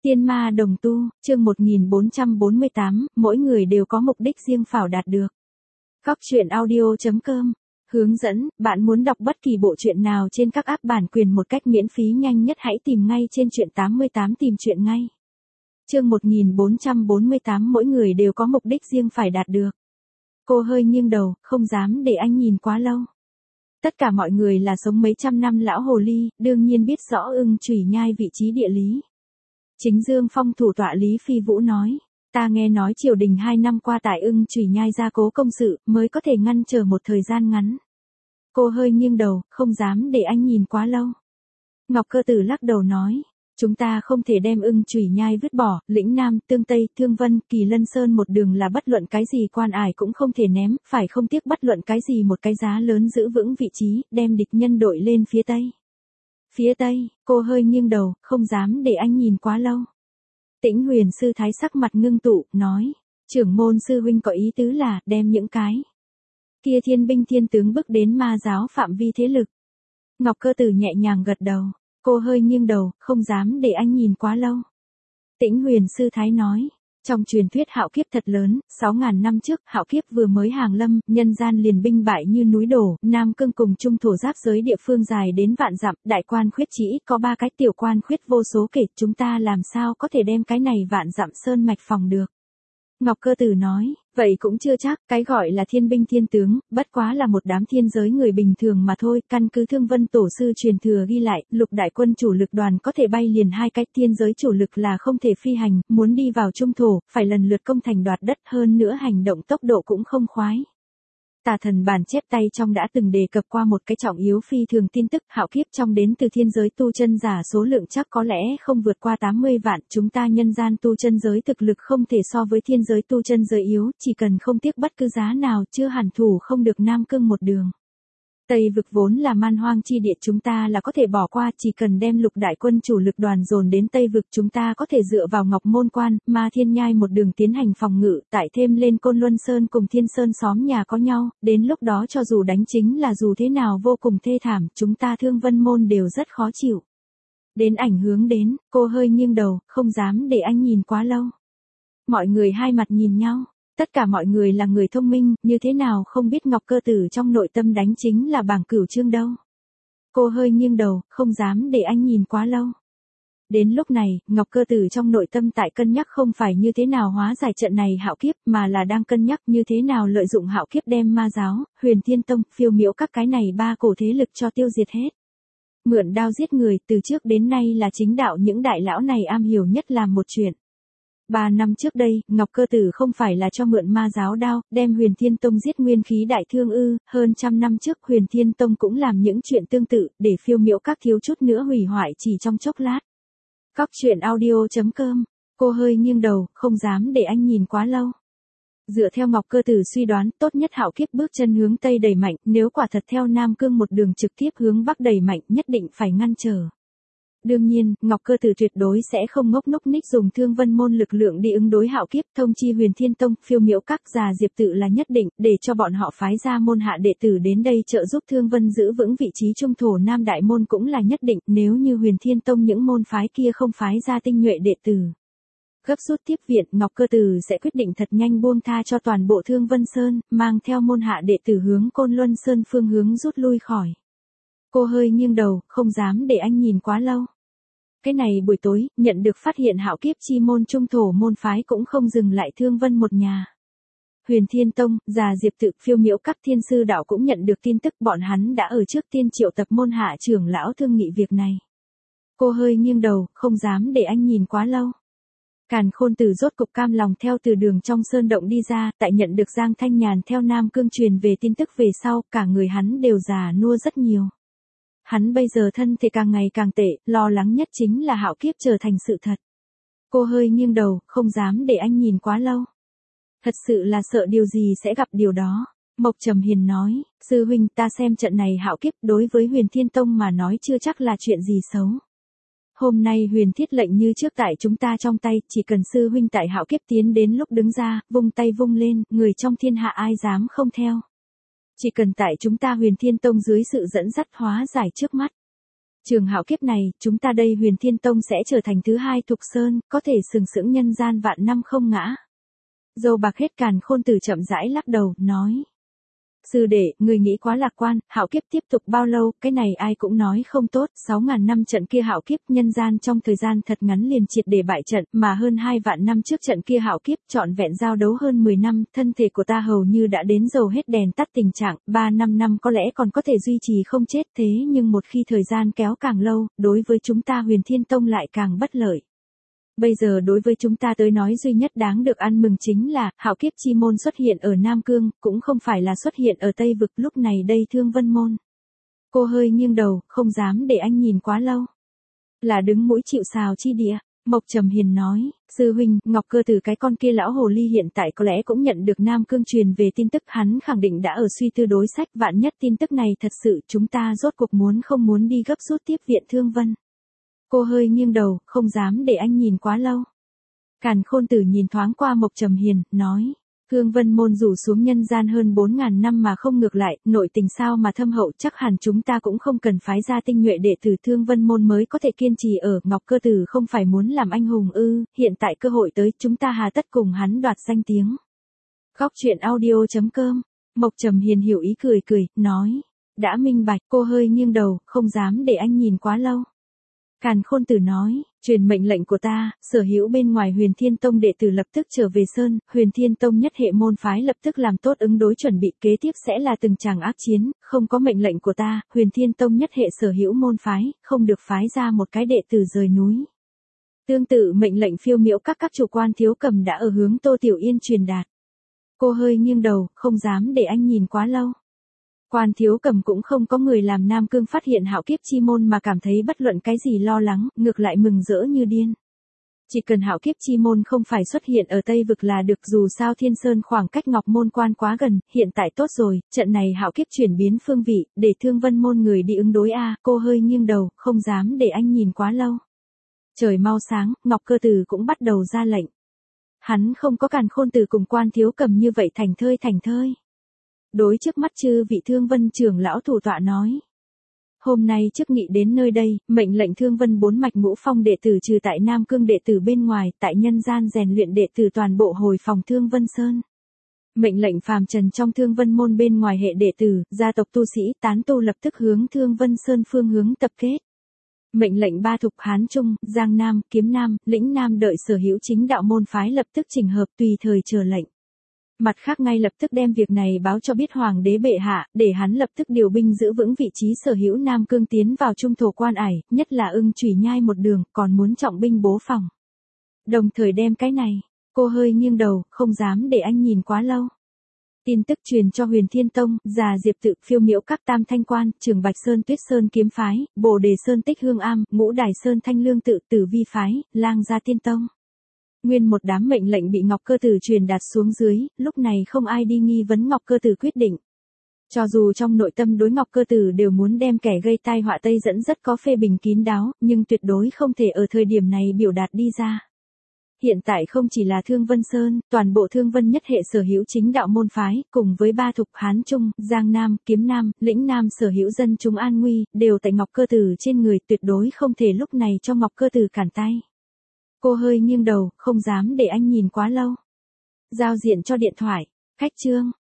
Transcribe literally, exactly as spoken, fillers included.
Tiên ma đồng tu, chương một nghìn bốn trăm bốn mươi tám, mỗi người đều có mục đích riêng phảo đạt được. Góc truyện audio chấm com. Hướng dẫn, bạn muốn đọc bất kỳ bộ truyện nào trên các app bản quyền một cách miễn phí nhanh nhất hãy tìm ngay trên truyện tám mươi tám tìm truyện ngay. Chương một nghìn bốn trăm bốn mươi tám mỗi người đều có mục đích riêng phải đạt được. Cô hơi nghiêng đầu, không dám để anh nhìn quá lâu. Tất cả mọi người là sống mấy trăm năm lão hồ ly, đương nhiên biết rõ Ưng Chủy Nhai vị trí địa lý. Chính Dương Phong thủ tọa Lý Phi Vũ nói, ta nghe nói triều đình hai năm qua tại Ưng Chủy Nhai gia cố công sự, mới có thể ngăn trở một thời gian ngắn. Cô hơi nghiêng đầu, không dám để anh nhìn quá lâu. Ngọc Cơ Tử lắc đầu nói, chúng ta không thể đem Ưng Chủy Nhai vứt bỏ, lĩnh Nam, Tương Tây, Thương Vân, Kỳ Lân Sơn một đường là bất luận cái gì quan ải cũng không thể ném, phải không tiếc bất luận cái gì một cái giá lớn giữ vững vị trí, đem địch nhân đội lên phía Tây. Phía Tây, cô hơi nghiêng đầu, không dám để anh nhìn quá lâu. Tĩnh Huyền sư thái sắc mặt ngưng tụ, nói, trưởng môn sư huynh có ý tứ là, đem những cái kia thiên binh thiên tướng bước đến ma giáo phạm vi thế lực. Ngọc Cơ Tử nhẹ nhàng gật đầu, cô hơi nghiêng đầu, không dám để anh nhìn quá lâu. Tĩnh Huyền sư thái nói, trong truyền thuyết hạo kiếp thật lớn, sáu ngàn năm trước, hạo kiếp vừa mới hàng lâm, nhân gian liền binh bại như núi đổ, Nam Cương cùng Trung thổ giáp giới địa phương dài đến vạn dặm, đại quan khuyết chỉ, có ba cái tiểu quan khuyết vô số kể, chúng ta làm sao có thể đem cái này vạn dặm sơn mạch phòng được. Ngọc Cơ Tử nói, vậy cũng chưa chắc, cái gọi là thiên binh thiên tướng, bất quá là một đám thiên giới người bình thường mà thôi, căn cứ Thương Vân tổ sư truyền thừa ghi lại, lục đại quân chủ lực đoàn có thể bay liền hai cái, thiên giới chủ lực là không thể phi hành, muốn đi vào trung thổ, phải lần lượt công thành đoạt đất, hơn nữa hành động tốc độ cũng không khoái. Tà thần bản chép tay trong đã từng đề cập qua một cái trọng yếu phi thường tin tức, hạo kiếp trong đến từ thiên giới tu chân giả số lượng chắc có lẽ không vượt qua tám mươi vạn, chúng ta nhân gian tu chân giới thực lực không thể so với thiên giới tu chân giới yếu, chỉ cần không tiếc bất cứ giá nào chưa hẳn thủ không được Nam Cương một đường. Tây vực vốn là man hoang chi địa, chúng ta là có thể bỏ qua, chỉ cần đem lục đại quân chủ lực đoàn dồn đến Tây vực, chúng ta có thể dựa vào Ngọc Môn Quan, Ma Thiên Nhai một đường tiến hành phòng ngự, tại thêm lên Côn Luân Sơn cùng Thiên Sơn xóm nhà có nhau, đến lúc đó cho dù đánh chính là dù thế nào vô cùng thê thảm, chúng ta Thương Vân môn đều rất khó chịu. Đến ảnh hướng đến, cô hơi nghiêng đầu, không dám để anh nhìn quá lâu. Mọi người hai mặt nhìn nhau. Tất cả mọi người là người thông minh, như thế nào không biết Ngọc Cơ Tử trong nội tâm đánh chính là bảng cửu chương đâu. Cô hơi nghiêng đầu, không dám để anh nhìn quá lâu. Đến lúc này, Ngọc Cơ Tử trong nội tâm tại cân nhắc không phải như thế nào hóa giải trận này hạo kiếp, mà là đang cân nhắc như thế nào lợi dụng hạo kiếp đem ma giáo, Huyền Thiên Tông, phiêu miễu các cái này ba cổ thế lực cho tiêu diệt hết. Mượn đao giết người, từ trước đến nay là chính đạo những đại lão này am hiểu nhất làm một chuyện. Ba năm trước đây, Ngọc Cơ Tử không phải là cho mượn ma giáo đao, đem Huyền Thiên Tông giết nguyên khí đại thương ư, hơn trăm năm trước Huyền Thiên Tông cũng làm những chuyện tương tự, để phiêu miễu các thiếu chút nữa hủy hoại chỉ trong chốc lát. Góc truyện audio chấm com, cô hơi nghiêng đầu, không dám để anh nhìn quá lâu. Dựa theo Ngọc Cơ Tử suy đoán, tốt nhất hạo kiếp bước chân hướng Tây đẩy mạnh, nếu quả thật theo Nam Cương một đường trực tiếp hướng Bắc đẩy mạnh, nhất định phải ngăn trở. Đương nhiên, Ngọc Cơ Tử tuyệt đối sẽ không ngốc núc ních dùng Thương Vân môn lực lượng đi ứng đối hạo kiếp, thông chi Huyền Thiên Tông, phiêu miễu các già Diệp tự là nhất định, để cho bọn họ phái ra môn hạ đệ tử đến đây trợ giúp Thương Vân giữ vững vị trí trung thổ Nam Đại môn cũng là nhất định, nếu như Huyền Thiên Tông những môn phái kia không phái ra tinh nhuệ đệ tử. Gấp rút tiếp viện, Ngọc Cơ Tử sẽ quyết định thật nhanh buông tha cho toàn bộ Thương Vân Sơn, mang theo môn hạ đệ tử hướng Côn Luân Sơn phương hướng rút lui khỏi. Cô hơi nghiêng đầu, không dám để anh nhìn quá lâu. Cái này buổi tối, nhận được phát hiện hạo kiếp chi môn trung thổ môn phái cũng không dừng lại Thương Vân một nhà. Huyền Thiên Tông, già Diệp tự, phiêu miễu các thiên sư đạo cũng nhận được tin tức bọn hắn đã ở trước tiên triệu tập môn hạ trưởng lão thương nghị việc này. Cô hơi nghiêng đầu, không dám để anh nhìn quá lâu. Càn Khôn Tử rốt cục cam lòng theo từ đường trong sơn động đi ra, tại nhận được Giang Thanh Nhàn theo Nam Cương truyền về tin tức về sau, cả người hắn đều già nua rất nhiều. Hắn bây giờ thân thể càng ngày càng tệ, lo lắng nhất chính là hạo kiếp trở thành sự thật. Cô hơi nghiêng đầu, không dám để anh nhìn quá lâu. Thật sự là sợ điều gì sẽ gặp điều đó. Mộc Trầm Hiền nói, sư huynh ta xem trận này hạo kiếp đối với Huyền Thiên Tông mà nói chưa chắc là chuyện gì xấu. Hôm nay Huyền Thiết lệnh như trước tại chúng ta trong tay, chỉ cần sư huynh tại hạo kiếp tiến đến lúc đứng ra, vung tay vung lên, người trong thiên hạ ai dám không theo. Chỉ cần tại chúng ta Huyền Thiên Tông dưới sự dẫn dắt hóa giải trước mắt. Trường hạo kiếp này, chúng ta đây Huyền Thiên Tông sẽ trở thành thứ hai Thục Sơn, có thể sừng sững nhân gian vạn năm không ngã. Dâu bạc hết Càn Khôn Tử chậm rãi lắc đầu, nói. Sư đệ, người nghĩ quá lạc quan, hạo kiếp tiếp tục bao lâu, cái này ai cũng nói không tốt, sáu ngàn năm trận kia hạo kiếp, nhân gian trong thời gian thật ngắn liền triệt để bại trận, mà hơn hai vạn năm trước trận kia hạo kiếp, trọn vẹn giao đấu hơn mười năm, thân thể của ta hầu như đã đến dầu hết đèn tắt tình trạng, ba năm năm có lẽ còn có thể duy trì không chết, thế nhưng một khi thời gian kéo càng lâu, đối với chúng ta Huyền Thiên Tông lại càng bất lợi. Bây giờ đối với chúng ta tới nói duy nhất đáng được ăn mừng chính là, hạo kiếp chi môn xuất hiện ở Nam Cương, cũng không phải là xuất hiện ở Tây Vực, lúc này đây Thương Vân Môn. Cô hơi nghiêng đầu, không dám để anh nhìn quá lâu. Là đứng mũi chịu sào chi địa, Mộc Trầm Hiền nói, sư huynh, Ngọc Cơ Tử cái con kia lão hồ ly hiện tại có lẽ cũng nhận được Nam Cương truyền về tin tức, hắn khẳng định đã ở suy tư đối sách, vạn nhất tin tức này thật sự, chúng ta rốt cuộc muốn không muốn đi gấp rút tiếp viện Thương Vân. Cô hơi nghiêng đầu, không dám để anh nhìn quá lâu. Càn Khôn Tử nhìn thoáng qua Mộc Trầm Hiền, nói. Thương Vân Môn rủ xuống nhân gian hơn bốn ngàn năm mà không ngược lại, nội tình sao mà thâm hậu, chắc hẳn chúng ta cũng không cần phái ra tinh nhuệ đệ tử Thương Vân Môn mới có thể kiên trì ở. Ngọc Cơ Tử không phải muốn làm anh hùng ư, hiện tại cơ hội tới, chúng ta hà tất cùng hắn đoạt danh tiếng. Góc truyện audio chấm com, Mộc Trầm Hiền hiểu ý cười cười, nói. Đã minh bạch, cô hơi nghiêng đầu, không dám để anh nhìn quá lâu. Càn Khôn Tử nói, truyền mệnh lệnh của ta, sở hữu bên ngoài Huyền Thiên Tông đệ tử lập tức trở về Sơn, Huyền Thiên Tông nhất hệ môn phái lập tức làm tốt ứng đối chuẩn bị, kế tiếp sẽ là từng tràng ác chiến, không có mệnh lệnh của ta, Huyền Thiên Tông nhất hệ sở hữu môn phái, không được phái ra một cái đệ tử rời núi. Tương tự mệnh lệnh phiêu miễu các các chủ quan Thiếu Cầm đã ở hướng Tô Tiểu Yên truyền đạt. Cô hơi nghiêng đầu, không dám để anh nhìn quá lâu. Quan Thiếu Cầm cũng không có người làm Nam Cương phát hiện hạo kiếp chi môn mà cảm thấy bất luận cái gì lo lắng, ngược lại mừng rỡ như điên. Chỉ cần hạo kiếp chi môn không phải xuất hiện ở Tây Vực là được, dù sao Thiên Sơn khoảng cách Ngọc Môn Quan quá gần, hiện tại tốt rồi, trận này hạo kiếp chuyển biến phương vị, để Thương Vân Môn người đi ứng đối a. Cô hơi nghiêng đầu, không dám để anh nhìn quá lâu. Trời mau sáng, Ngọc Cơ Tử cũng bắt đầu ra lệnh. Hắn không có Càn Khôn Tử cùng Quan Thiếu Cầm như vậy thành thơi thành thơi. Đối trước mắt chư vị Thương Vân trưởng lão thủ tọa nói. Hôm nay trước nghị đến nơi đây, mệnh lệnh Thương Vân bốn mạch ngũ phong đệ tử trừ tại Nam Cương đệ tử bên ngoài, tại nhân gian rèn luyện đệ tử toàn bộ hồi phòng Thương Vân Sơn. Mệnh lệnh phàm trần trong Thương Vân Môn bên ngoài hệ đệ tử, gia tộc tu sĩ, tán tu lập tức hướng Thương Vân Sơn phương hướng tập kết. Mệnh lệnh ba thục Hán Trung, Giang Nam, Kiếm Nam, Lĩnh Nam đợi sở hữu chính đạo môn phái lập tức chỉnh hợp tùy thời chờ lệnh. Mặt khác ngay lập tức đem việc này báo cho biết Hoàng đế bệ hạ, để hắn lập tức điều binh giữ vững vị trí sở hữu Nam Cương tiến vào trung thổ quan ải, nhất là Ưng Chủy Nhai một đường, còn muốn trọng binh bố phòng. Đồng thời đem cái này, cô hơi nghiêng đầu, không dám để anh nhìn quá lâu. Tin tức truyền cho Huyền Thiên Tông, Già Diệp Tự, Phiêu Miễu các Tam Thanh Quan, Trường Bạch Sơn Tuyết Sơn Kiếm Phái, Bồ Đề Sơn Tích Hương Am, Ngũ Đài Sơn Thanh Lương Tự, Tử Vi Phái, Lang Gia Tiên Tông. Nguyên một đám mệnh lệnh bị Ngọc Cơ Tử truyền đạt xuống dưới, lúc này không ai đi nghi vấn Ngọc Cơ Tử quyết định. Cho dù trong nội tâm đối Ngọc Cơ Tử đều muốn đem kẻ gây tai họa Tây dẫn rất có phê bình kín đáo, nhưng tuyệt đối không thể ở thời điểm này biểu đạt đi ra. Hiện tại không chỉ là Thương Vân Sơn, toàn bộ Thương Vân nhất hệ sở hữu chính đạo môn phái, cùng với ba thục Hán Trung, Giang Nam, Kiếm Nam, Lĩnh Nam sở hữu dân chúng an nguy, đều tại Ngọc Cơ Tử trên người, tuyệt đối không thể lúc này cho Ngọc Cơ Tử cản tay. Cô hơi nghiêng đầu, không dám để anh nhìn quá lâu. Giao diện cho điện thoại. Khách chương.